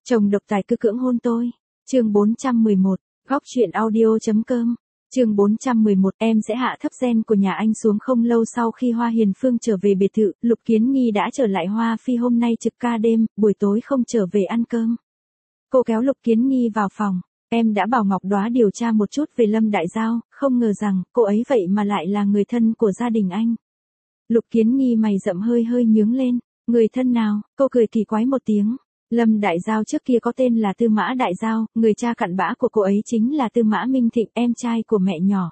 Chồng độc tài cứ cưỡng hôn tôi. Chương 411, góc truyện audio.com. Chương 411, em sẽ hạ thấp gen của nhà anh xuống. Không lâu sau khi Hoa Hiền Phương trở về biệt thự, Lục Kiến Nghi đã trở lại. Hoa Phi hôm nay trực ca đêm, buổi tối không trở về ăn cơm. Cô kéo Lục Kiến Nghi vào phòng. Em đã bảo Ngọc Đóa điều tra một chút về Lâm Đại Giao, không ngờ rằng cô ấy vậy mà lại là người thân của gia đình anh. Lục Kiến Nghi mày rậm hơi nhướng lên. Người thân nào? Cô cười kỳ quái một tiếng. Lâm Đại Giao trước kia có tên là Tư Mã Đại Giao, người cha cặn bã của cô ấy chính là Tư Mã Minh Thịnh, em trai của mẹ nhỏ.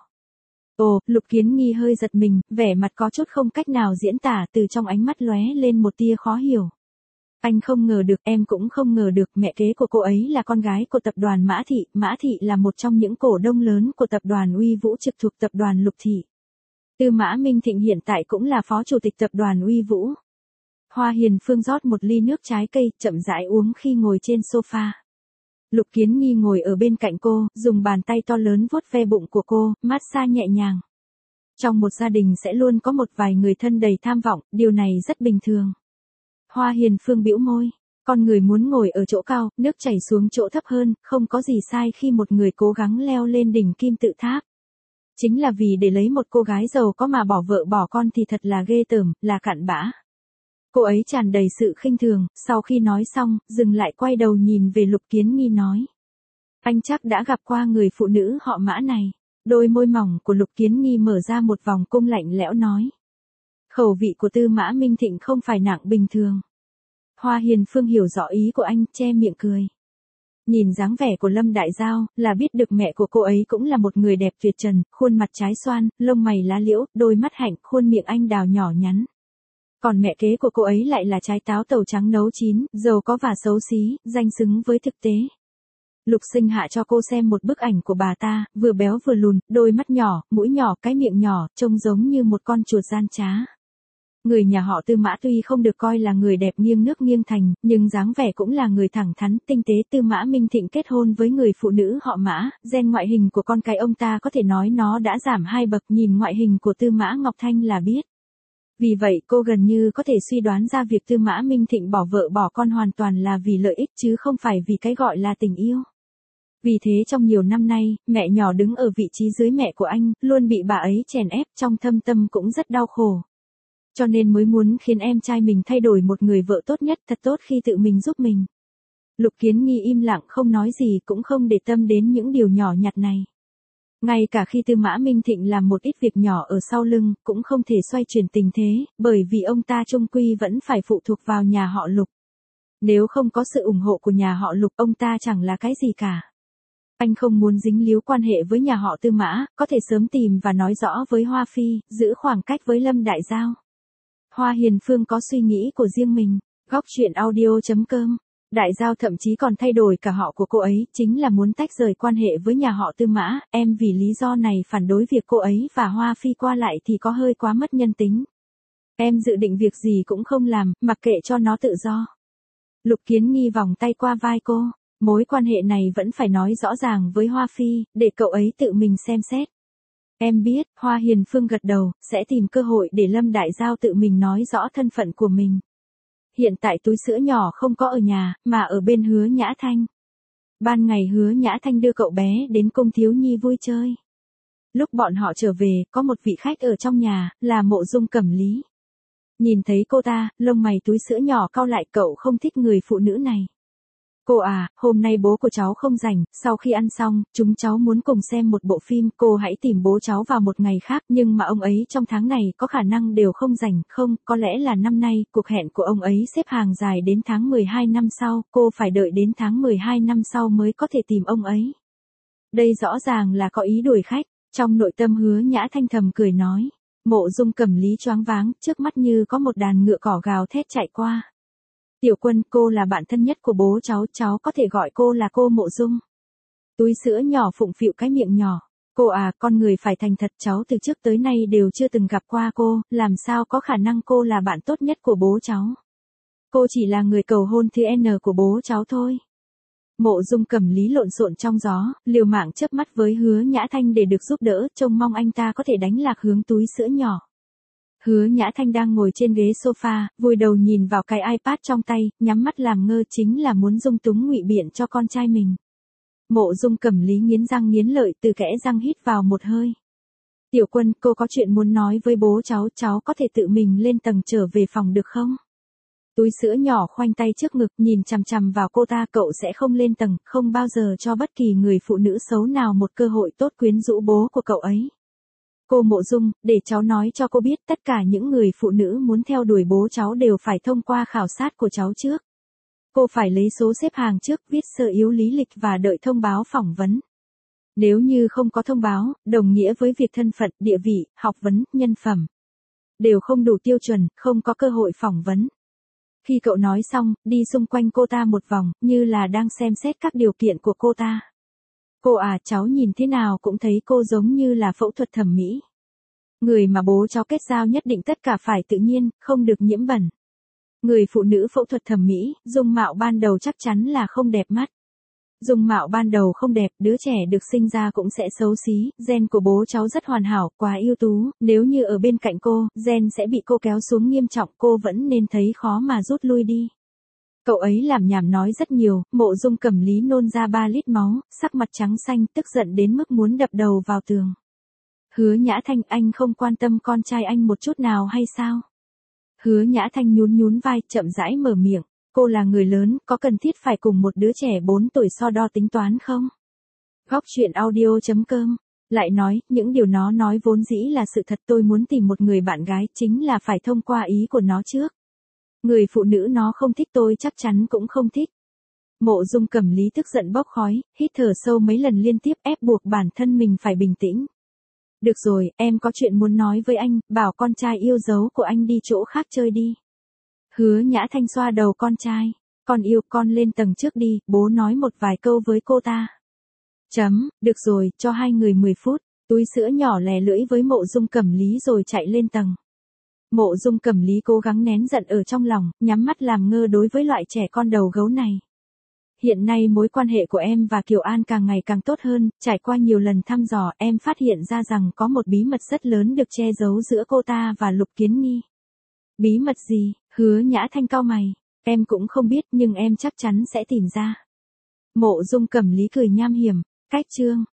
Ồ, Lục Kiến Nghi hơi giật mình, vẻ mặt có chút không cách nào diễn tả, từ trong ánh mắt lóe lên một tia khó hiểu. Anh không ngờ được, em cũng không ngờ được, mẹ kế của cô ấy là con gái của tập đoàn Mã Thị. Mã Thị là một trong những cổ đông lớn của tập đoàn Uy Vũ trực thuộc tập đoàn Lục Thị. Tư Mã Minh Thịnh hiện tại cũng là phó chủ tịch tập đoàn Uy Vũ. Hoa Hiền Phương rót một ly nước trái cây, chậm rãi uống khi ngồi trên sofa. Lục Kiến Nghi ngồi ở bên cạnh cô, dùng bàn tay to lớn vuốt ve bụng của cô, massage nhẹ nhàng. Trong một gia đình sẽ luôn có một vài người thân đầy tham vọng, điều này rất bình thường. Hoa Hiền Phương bĩu môi, con người muốn ngồi ở chỗ cao, nước chảy xuống chỗ thấp hơn, không có gì sai khi một người cố gắng leo lên đỉnh kim tự tháp. Chính là vì để lấy một cô gái giàu có mà bỏ vợ bỏ con thì thật là ghê tởm, là cặn bã. Cô ấy tràn đầy sự khinh thường, sau khi nói xong, dừng lại quay đầu nhìn về Lục Kiến Nghi nói. Anh chắc đã gặp qua người phụ nữ họ Mã này. Đôi môi mỏng của Lục Kiến Nghi mở ra một vòng cung lạnh lẽo nói. Khẩu vị của Tư Mã Minh Thịnh không phải nặng bình thường. Hoa Hiền Phương hiểu rõ ý của anh, che miệng cười. Nhìn dáng vẻ của Lâm Đại Giao, là biết được mẹ của cô ấy cũng là một người đẹp tuyệt trần, khuôn mặt trái xoan, lông mày lá liễu, đôi mắt hạnh, khuôn miệng anh đào nhỏ nhắn. Còn mẹ kế của cô ấy lại là trái táo tàu trắng nấu chín, giàu có và xấu xí, danh xứng với thực tế. Lục Sinh hạ cho cô xem một bức ảnh của bà ta, vừa béo vừa lùn, đôi mắt nhỏ, mũi nhỏ, cái miệng nhỏ, trông giống như một con chuột gian trá. Người nhà họ Tư Mã tuy không được coi là người đẹp nghiêng nước nghiêng thành, nhưng dáng vẻ cũng là người thẳng thắn, tinh tế. Tư Mã Minh Thịnh kết hôn với người phụ nữ họ Mã, gen ngoại hình của con cái ông ta có thể nói nó đã giảm 2 bậc, nhìn ngoại hình của Tư Mã Ngọc Thanh là biết. Vì vậy cô gần như có thể suy đoán ra việc Tư Mã Minh Thịnh bỏ vợ bỏ con hoàn toàn là vì lợi ích chứ không phải vì cái gọi là tình yêu. Vì thế trong nhiều năm nay, mẹ nhỏ đứng ở vị trí dưới mẹ của anh, luôn bị bà ấy chèn ép, trong thâm tâm cũng rất đau khổ. Cho nên mới muốn khiến em trai mình thay đổi một người vợ tốt nhất, thật tốt khi tự mình giúp mình. Lục Kiến Nghi im lặng không nói gì, cũng không để tâm đến những điều nhỏ nhặt này. Ngay cả khi Tư Mã Minh Thịnh làm một ít việc nhỏ ở sau lưng, cũng không thể xoay chuyển tình thế, bởi vì ông ta chung quy vẫn phải phụ thuộc vào nhà họ Lục. Nếu không có sự ủng hộ của nhà họ Lục, ông ta chẳng là cái gì cả. Anh không muốn dính líu quan hệ với nhà họ Tư Mã, có thể sớm tìm và nói rõ với Hoa Phi, giữ khoảng cách với Lâm Đại Giao. Hoa Hiền Phương có suy nghĩ của riêng mình. Góc truyện audio.com. Đại Giao thậm chí còn thay đổi cả họ của cô ấy, chính là muốn tách rời quan hệ với nhà họ Tư Mã. Em vì lý do này phản đối việc cô ấy và Hoa Phi qua lại thì có hơi quá mất nhân tính. Em dự định việc gì cũng không làm, mặc kệ cho nó tự do. Lục Kiến Nghi vòng tay qua vai cô. Mối quan hệ này vẫn phải nói rõ ràng với Hoa Phi, để cậu ấy tự mình xem xét. Em biết, Hoa Hiền Phương gật đầu, sẽ tìm cơ hội để Lâm Đại Giao tự mình nói rõ thân phận của mình. Hiện tại túi sữa nhỏ không có ở nhà, mà ở bên Hứa Nhã Thanh. Ban ngày Hứa Nhã Thanh đưa cậu bé đến cung thiếu nhi vui chơi. Lúc bọn họ trở về, có một vị khách ở trong nhà, là Mộ Dung Cẩm Lý. Nhìn thấy cô ta, lông mày túi sữa nhỏ cau lại, cậu không thích người phụ nữ này. Cô à, hôm nay bố của cháu không rảnh, sau khi ăn xong, chúng cháu muốn cùng xem một bộ phim, cô hãy tìm bố cháu vào một ngày khác, nhưng mà ông ấy trong tháng này có khả năng đều không rảnh, không, có lẽ là năm nay, cuộc hẹn của ông ấy xếp hàng dài đến tháng 12 năm sau, cô phải đợi đến tháng 12 năm sau mới có thể tìm ông ấy. Đây rõ ràng là có ý đuổi khách, trong nội tâm Hứa Nhã Thanh thầm cười nói. Mộ Dung Cẩm Lý choáng váng, trước mắt như có một đàn ngựa cỏ gào thét chạy qua. Tiểu Quân, cô là bạn thân nhất của bố cháu có thể gọi cô là cô Mộ Dung. Túi sữa nhỏ phụng phịu cái miệng nhỏ. Cô à, con người phải thành thật, cháu từ trước tới nay đều chưa từng gặp qua cô, làm sao có khả năng cô là bạn tốt nhất của bố cháu. Cô chỉ là người cầu hôn thứ N của bố cháu thôi. Mộ Dung Cẩm Lý lộn xộn trong gió, liều mạng chớp mắt với Hứa Nhã Thanh để được giúp đỡ, trông mong anh ta có thể đánh lạc hướng túi sữa nhỏ. Hứa Nhã Thanh đang ngồi trên ghế sofa, vùi đầu nhìn vào cái iPad trong tay, nhắm mắt làm ngơ chính là muốn dung túng ngụy biện cho con trai mình. Mộ Dung Cẩm Lý nghiến răng nghiến lợi từ kẽ răng hít vào một hơi. Tiểu Quân, cô có chuyện muốn nói với bố cháu có thể tự mình lên tầng trở về phòng được không? Túi sữa nhỏ khoanh tay trước ngực nhìn chằm chằm vào cô ta, cậu sẽ không lên tầng, không bao giờ cho bất kỳ người phụ nữ xấu nào một cơ hội tốt quyến rũ bố của cậu ấy. Cô Mộ Dung, để cháu nói cho cô biết tất cả những người phụ nữ muốn theo đuổi bố cháu đều phải thông qua khảo sát của cháu trước. Cô phải lấy số xếp hàng trước, viết sơ yếu lý lịch và đợi thông báo phỏng vấn. Nếu như không có thông báo, đồng nghĩa với việc thân phận, địa vị, học vấn, nhân phẩm đều không đủ tiêu chuẩn, không có cơ hội phỏng vấn. Khi cậu nói xong, đi xung quanh cô ta một vòng, như là đang xem xét các điều kiện của cô ta. Cô à, cháu nhìn thế nào cũng thấy cô giống như là phẫu thuật thẩm mỹ. Người mà bố cháu kết giao nhất định tất cả phải tự nhiên, không được nhiễm bẩn. Người phụ nữ phẫu thuật thẩm mỹ, dung mạo ban đầu chắc chắn là không đẹp mắt. Dung mạo ban đầu không đẹp, đứa trẻ được sinh ra cũng sẽ xấu xí, gen của bố cháu rất hoàn hảo, quá ưu tú, nếu như ở bên cạnh cô, gen sẽ bị cô kéo xuống nghiêm trọng, cô vẫn nên thấy khó mà rút lui đi. Cậu ấy làm nhảm nói rất nhiều, Mộ Dung Cẩm Lý nôn ra 3 lít máu, sắc mặt trắng xanh, tức giận đến mức muốn đập đầu vào tường. Hứa Nhã Thanh, anh không quan tâm con trai anh một chút nào hay sao? Hứa Nhã Thanh nhún nhún vai, chậm rãi mở miệng. Cô là người lớn, có cần thiết phải cùng một đứa trẻ 4 tuổi so đo tính toán không? Góc truyện audio.com lại nói, những điều nó nói vốn dĩ là sự thật, tôi muốn tìm một người bạn gái chính là phải thông qua ý của nó trước. Người phụ nữ nó không thích tôi chắc chắn cũng không thích. Mộ Dung Cẩm Lý tức giận bốc khói, hít thở sâu mấy lần liên tiếp ép buộc bản thân mình phải bình tĩnh. Được rồi, em có chuyện muốn nói với anh, bảo con trai yêu dấu của anh đi chỗ khác chơi đi. Hứa Nhã Thanh xoa đầu con trai. Con yêu, con lên tầng trước đi, bố nói một vài câu với cô ta. Được rồi, cho hai người 10 phút. Túi sữa nhỏ lè lưỡi với Mộ Dung Cẩm Lý rồi chạy lên tầng. Mộ Dung Cẩm Lý cố gắng nén giận ở trong lòng, nhắm mắt làm ngơ đối với loại trẻ con đầu gấu này. Hiện nay mối quan hệ của em và Kiều An càng ngày càng tốt hơn, trải qua nhiều lần thăm dò, em phát hiện ra rằng có một bí mật rất lớn được che giấu giữa cô ta và Lục Kiến Nghi. Bí mật gì? Hứa Nhã Thanh cau mày. Em cũng không biết nhưng em chắc chắn sẽ tìm ra. Mộ Dung Cẩm Lý cười nham hiểm. Cách chương.